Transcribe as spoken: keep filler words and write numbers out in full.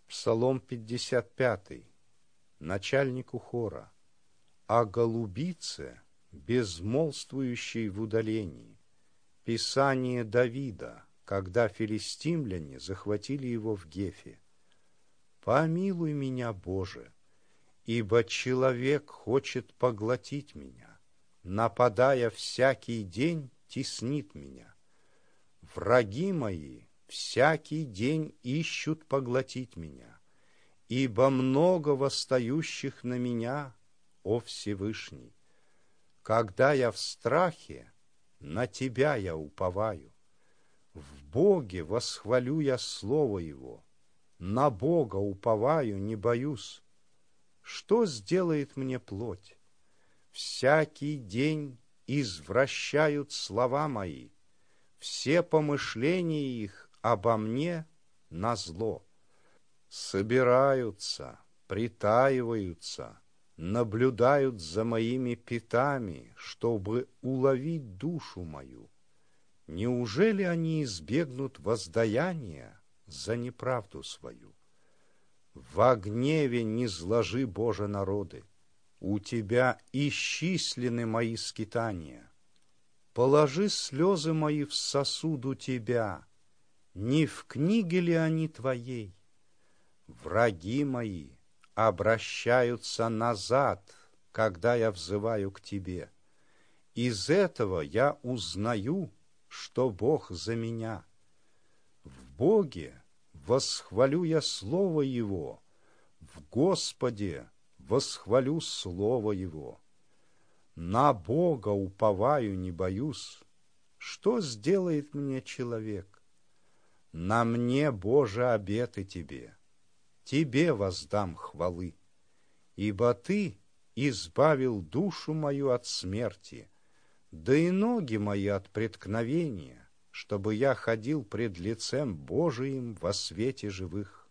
Псалом пятьдесят пятый. Начальнику хора. О голубице, безмолвствующей в удалении. Писание Давида, когда филистимляне захватили его в Гефе. «Помилуй меня, Боже, ибо человек хочет поглотить меня, нападая всякий день, теснит меня. Враги мои всякий день ищут поглотить меня, ибо много восстающих на меня, о Всевышний. Когда я в страхе, на Тебя я уповаю. В Боге восхвалю я слово Его, на Бога уповаю, не боюсь. Что сделает мне плоть? Всякий день извращают слова мои, все помышления их обо мне назло. Собираются, притаиваются, наблюдают за моими пятами, чтобы уловить душу мою. Неужели они избегнут воздаяния за неправду свою? Во гневе не зложи, Боже, народы, у Тебя исчислены мои скитания. Положи слезы мои в сосуд у Тебя, не в книге ли они Твоей? Враги мои обращаются назад, когда я взываю к Тебе. Из этого я узнаю, что Бог за меня. В Боге восхвалю я слово Его, в Господе восхвалю слово Его. На Бога уповаю, не боюсь. Что сделает мне человек? На мне, Боже, обеты Тебе. Тебе воздам хвалы, ибо Ты избавил душу мою от смерти, да и ноги мои от преткновения, чтобы я ходил пред лицем Божиим во свете живых.